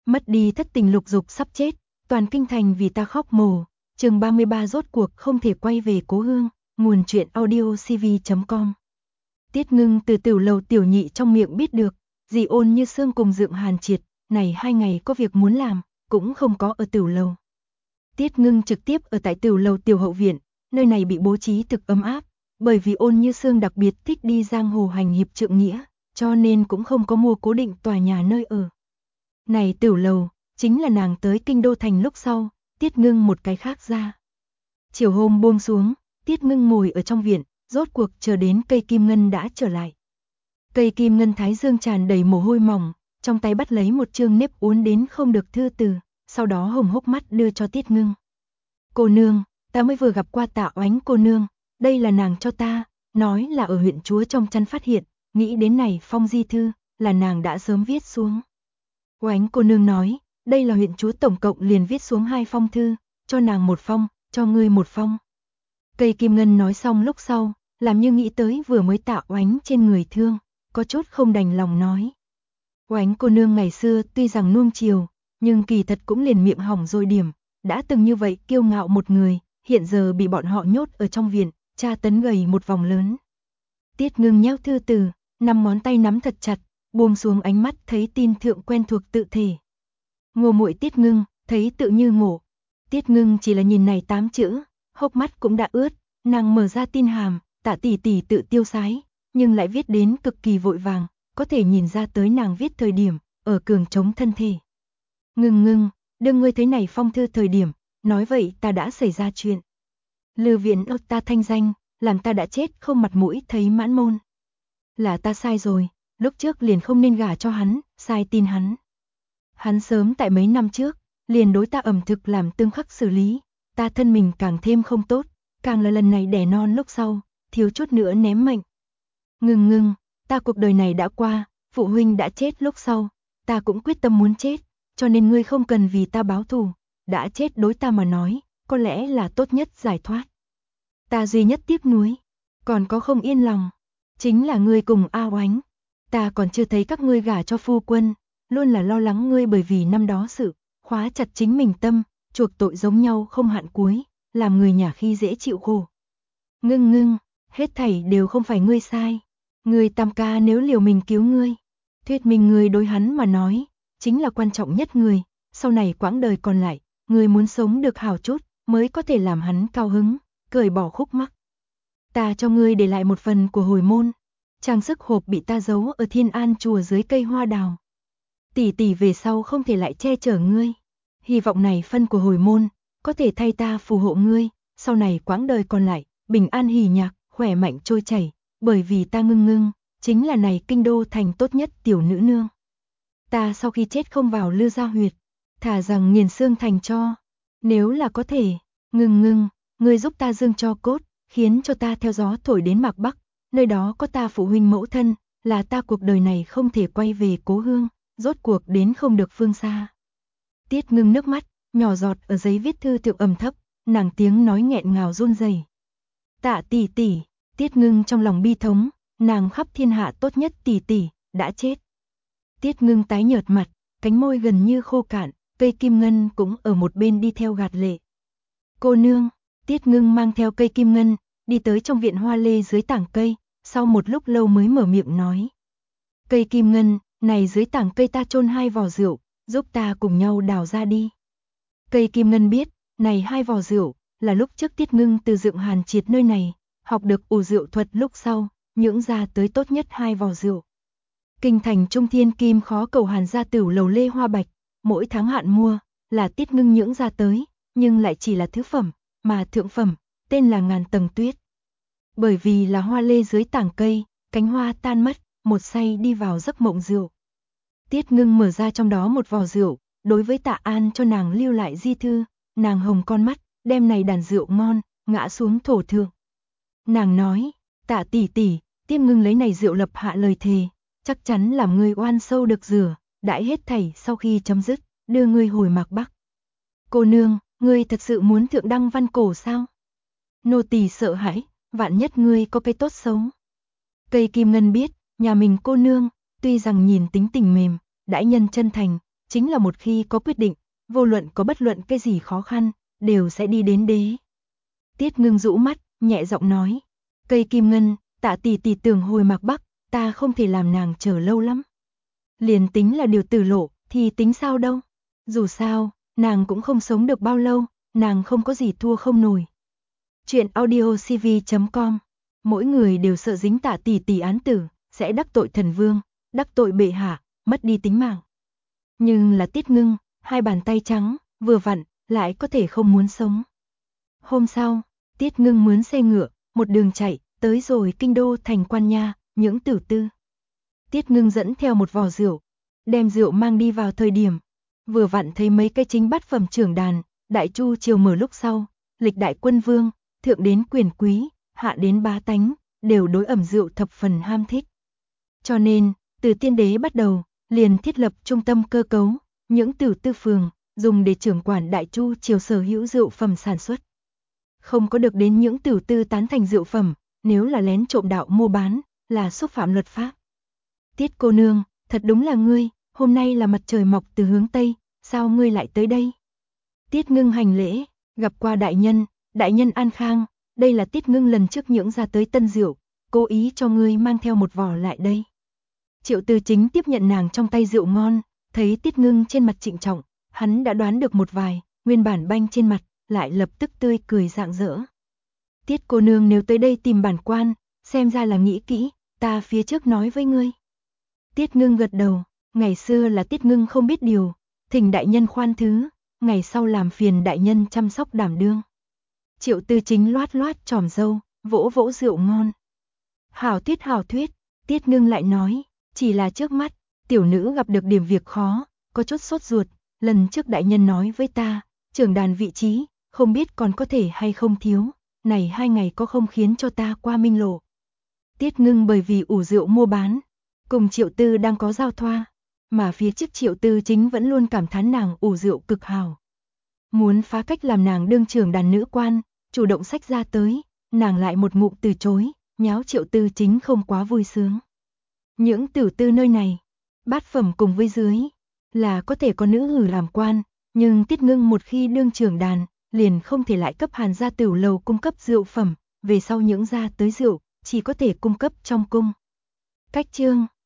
Mất đi thất tình lục dục sắp chết, toàn kinh thành vì ta khóc mồ. Chương 33 rốt cuộc không thể quay về cố hương. Nguồn truyện audio cv.com. Tiết Ngưng từ Tiểu Lầu tiểu nhị trong miệng biết được, dì Ôn Như Sương cùng Dượng Hàn Triệt này 2 ngày có việc muốn làm, cũng không có ở Tiểu Lầu. Tiết Ngưng trực tiếp ở tại Tiểu Lầu tiểu hậu viện, nơi này bị bố trí thực ấm áp, bởi vì Ôn Như Sương đặc biệt thích đi giang hồ hành hiệp trượng nghĩa, cho nên cũng không có mua cố định tòa nhà nơi ở. Này Tiểu Lầu, chính là nàng tới kinh đô thành lúc sau, Tiết Ngưng một cái khác ra. Chiều hôm buông xuống, Tiết Ngưng ngồi ở trong viện, rốt cuộc chờ đến cây kim ngân đã trở lại. Cây kim ngân thái dương tràn đầy mồ hôi mỏng, trong tay bắt lấy một chương nếp uốn đến không được thư từ, sau đó hồng hốc mắt đưa cho Tiết Ngưng. Cô nương, ta mới vừa gặp qua Tạ Oánh cô nương, đây là nàng cho ta, nói là ở huyện chúa trong chăn phát hiện, nghĩ đến này phong di thư, là nàng đã sớm viết xuống. Oánh cô nương nói, đây là huyện chúa tổng cộng liền viết xuống 2 phong thư, cho nàng 1 phong, cho ngươi 1 phong. Cây kim ngân nói xong lúc sau, làm như nghĩ tới vừa mới Tạ Oánh trên người thương, có chút không đành lòng nói. Oánh cô nương ngày xưa tuy rằng nuông chiều, nhưng kỳ thật cũng liền miệng hỏng rồi điểm, đã từng như vậy kiêu ngạo một người, hiện giờ bị bọn họ nhốt ở trong viện, tra tấn gầy một vòng lớn. Tiết Ngưng nhéo thư từ, 5 ngón tay nắm thật chặt, buông xuống ánh mắt thấy tin thượng quen thuộc tự thể. Ngô muội Tiết Ngưng, thấy tự như ngộ. Tiết Ngưng chỉ là nhìn này 8 chữ, hốc mắt cũng đã ướt, nàng mở ra tin hàm, Tạ tỷ tỷ tự tiêu sái, nhưng lại viết đến cực kỳ vội vàng, có thể nhìn ra tới nàng viết thời điểm, ở cường chống thân thể. Ngưng, đương ngươi thấy này phong thư thời điểm, nói vậy ta đã xảy ra chuyện. Lư viện ước ta thanh danh, làm ta đã chết không mặt mũi thấy mãn môn. Là ta sai rồi, lúc trước liền không nên gả cho hắn, sai tin hắn. Hắn sớm tại mấy năm trước, liền đối ta ẩm thực làm tương khắc xử lý, ta thân mình càng thêm không tốt, càng là lần này đẻ non lúc sau, thiếu chút nữa ném mệnh. Ngưng, ta cuộc đời này đã qua, phụ huynh đã chết lúc sau, ta cũng quyết tâm muốn chết, cho nên ngươi không cần vì ta báo thù, đã chết đối ta mà nói, có lẽ là tốt nhất giải thoát. Ta duy nhất tiếc nuối, còn có không yên lòng, chính là ngươi cùng A Oánh, ta còn chưa thấy các ngươi gả cho phu quân, luôn là lo lắng ngươi bởi vì năm đó sự, khóa chặt chính mình tâm, chuộc tội giống nhau không hạn cuối, làm người nhà khi dễ chịu khổ. Ngưng, hết thảy đều không phải ngươi sai, ngươi Tam ca nếu liều mình cứu ngươi, thuyết minh ngươi đối hắn mà nói, chính là quan trọng nhất người, sau này quãng đời còn lại, ngươi muốn sống được hảo chút, mới có thể làm hắn cao hứng, cởi bỏ khúc mắc. Ta cho ngươi để lại một phần của hồi môn, trang sức hộp bị ta giấu ở Thiên An chùa dưới cây hoa đào. Tỷ tỷ về sau không thể lại che chở ngươi, hy vọng này phân của hồi môn, có thể thay ta phù hộ ngươi, sau này quãng đời còn lại, bình an hỉ nhạc, khỏe mạnh trôi chảy, bởi vì ta ngưng, chính là này kinh đô thành tốt nhất tiểu nữ nương. Ta sau khi chết không vào Lư gia huyệt, thả rằng nghiền xương thành tro, nếu là có thể, ngưng, ngươi giúp ta dương cho cốt, khiến cho ta theo gió thổi đến Mạc Bắc, nơi đó có ta phụ huynh mẫu thân, là ta cuộc đời này không thể quay về cố hương, rốt cuộc đến không được phương xa. Tiết Ngưng nước mắt, nhỏ giọt ở giấy viết thư thượng ầm thấp, nàng tiếng nói nghẹn ngào run rẩy. Tạ tỷ tỷ, Tiết Ngưng trong lòng bi thống, nàng khắp thiên hạ tốt nhất tỷ tỷ, đã chết. Tiết Ngưng tái nhợt mặt, cánh môi gần như khô cạn, cây kim ngân cũng ở một bên đi theo gạt lệ. Cô nương, Tiết Ngưng mang theo cây kim ngân, đi tới trong viện hoa lê dưới tảng cây, sau một lúc lâu mới mở miệng nói. Cây kim ngân, này dưới tảng cây ta chôn 2 vò rượu, giúp ta cùng nhau đào ra đi. Cây kim ngân biết, này 2 vò rượu, là lúc trước Tiết Ngưng từ Dượng Hàn Triệt nơi này, học được ủ rượu thuật lúc sau, nhưỡng ra tới tốt nhất 2 vò rượu. Kinh thành trung thiên kim khó cầu Hàn gia Tiểu Lầu lê hoa bạch, mỗi tháng hạn mua, là Tiết Ngưng nhưỡng ra tới, nhưng lại chỉ là thứ phẩm, mà thượng phẩm, tên là ngàn tầng tuyết. Bởi vì là hoa lê dưới tảng cây, cánh hoa tan mất, một say đi vào giấc mộng rượu. Tiết Ngưng mở ra trong đó một vò rượu, đối với Tạ An cho nàng lưu lại di thư, nàng hồng con mắt, đem này đàn rượu ngon, ngã xuống thổ thượng. Nàng nói, Tạ tỷ tỷ, Tiết Ngưng lấy này rượu lập hạ lời thề, chắc chắn làm ngươi oan sâu được rửa, đãi hết thảy sau khi chấm dứt, đưa ngươi hồi Mạc Bắc. Cô nương, ngươi thật sự muốn thượng đăng văn cổ sao? Nô tỳ sợ hãi, vạn nhất ngươi có cái tốt sống. Cây kim ngân biết, nhà mình cô nương, tuy rằng nhìn tính tình mềm, đãi nhân chân thành, chính là một khi có quyết định, vô luận có bất luận cái gì khó khăn, đều sẽ đi đến đế. Tiết Ngưng rũ mắt, nhẹ giọng nói, cây kim ngân, Tạ tỷ tỷ tưởng hồi Mạc Bắc, ta không thể làm nàng chờ lâu lắm. Liền tính là điều tử lộ, thì tính sao đâu. Dù sao, nàng cũng không sống được bao lâu, nàng không có gì thua không nổi. Chuyện audiocv.com. Mỗi người đều sợ dính Tạ tỷ tỷ án tử, sẽ đắc tội thần vương, đắc tội bệ hạ, mất đi tính mạng. Nhưng là Tiết Ngưng, hai bàn tay trắng, vừa vặn, lại có thể không muốn sống. Hôm sau, Tiết Ngưng mướn xe ngựa, một đường chạy, tới rồi kinh đô thành Quan Nha, những tử tư. Tiết Ngưng dẫn theo một vò rượu, đem rượu mang đi vào thời điểm. Vừa vặn thấy mấy cái chính bát phẩm trưởng đàn, đại chu triều mở lúc sau, lịch đại quân vương, thượng đến quyền quý, hạ đến bá tánh, đều đối ẩm rượu thập phần ham thích. Cho nên, từ tiên đế bắt đầu, liền thiết lập trung tâm cơ cấu, những tử tư phường, dùng để trưởng quản đại chu triều sở hữu rượu phẩm sản xuất. Không có được đến những tử tư tán thành rượu phẩm, nếu là lén trộm đạo mua bán, là xúc phạm luật pháp. Tiết cô nương, thật đúng là ngươi, hôm nay là mặt trời mọc từ hướng Tây, sao ngươi lại tới đây? Tiết Ngưng hành lễ, gặp qua đại nhân an khang, đây là Tiết Ngưng lần trước nhưỡng ra tới tân rượu, cố ý cho ngươi mang theo một vò lại đây. Triệu Tư Chính tiếp nhận nàng trong tay rượu ngon, thấy Tiết Ngưng trên mặt trịnh trọng, hắn đã đoán được một vài, nguyên bản banh trên mặt, lại lập tức tươi cười rạng rỡ. Tiết cô nương nếu tới đây tìm bản quan, xem ra là nghĩ kỹ, ta phía trước nói với ngươi. Tiết Ngưng gật đầu, ngày xưa là Tiết Ngưng không biết điều, thỉnh đại nhân khoan thứ, ngày sau làm phiền đại nhân chăm sóc đảm đương. Triệu Tư Chính loát loát tròm râu, vỗ vỗ rượu ngon. Hảo thuyết, Tiết Ngưng lại nói, chỉ là trước mắt, tiểu nữ gặp được điểm việc khó, có chút sốt ruột, lần trước đại nhân nói với ta, trưởng đàn vị trí, không biết còn có thể hay không thiếu, này 2 ngày có không khiến cho ta qua minh lộ. Tiết Ngưng bởi vì ủ rượu mua bán, cùng Triệu Tư đang có giao thoa, mà phía trước Triệu Tư Chính vẫn luôn cảm thán nàng ủ rượu cực hảo. Muốn phá cách làm nàng đương trưởng đàn nữ quan, chủ động sách ra tới, nàng lại một ngụm từ chối, nháo Triệu Tư Chính không quá vui sướng. Những tử tư nơi này, bát phẩm cùng với dưới, là có thể có nữ hử làm quan, nhưng Tiết Ngưng một khi đương trưởng đàn, liền không thể lại cấp Hàn gia tửu lầu cung cấp rượu phẩm, về sau những ra tới rượu, chỉ có thể cung cấp trong cung. Cách chương